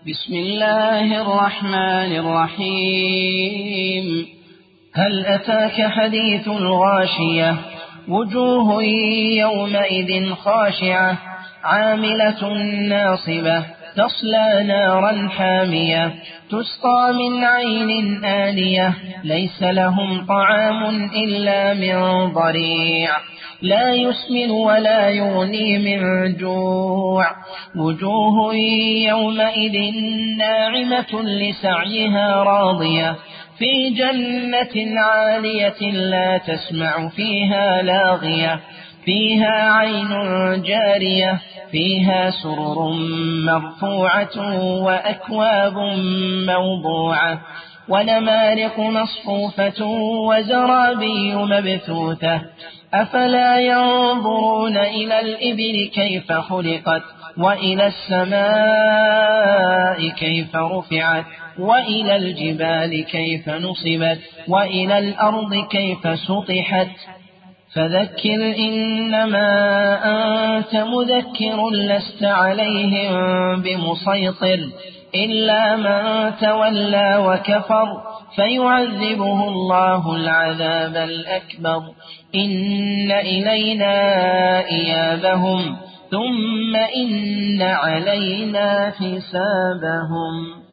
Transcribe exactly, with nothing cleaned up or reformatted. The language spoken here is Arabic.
بسم الله الرحمن الرحيم. هل أتاك حديث الغاشية؟ وجوه يومئذ خاشعة عاملة ناصبة تصلى نارا حامية تسقى من عين آنية ليس لهم طعام إلا من ضريع لا يسمن ولا يغني من جوع. وجوه يومئذ ناعمة لسعيها راضية في جنة عالية لا تسمع فيها لاغية فيها عين جارية فيها سرر مرفوعة وأكواب موضوعة ونمارق مصفوفة وزرابي مبثوثة. أفلا ينظرون إلى الإبل كيف خلقت وإلى السماء كيف رفعت وإلى الجبال كيف نصبت وإلى الأرض كيف سطحت. فذكر إنما أنت مذكر لست عليهم بمسيطر إلا من تولى وكفر فيعذبه الله العذاب الأكبر. إن إلينا إيابهم ثم إن علينا حسابهم.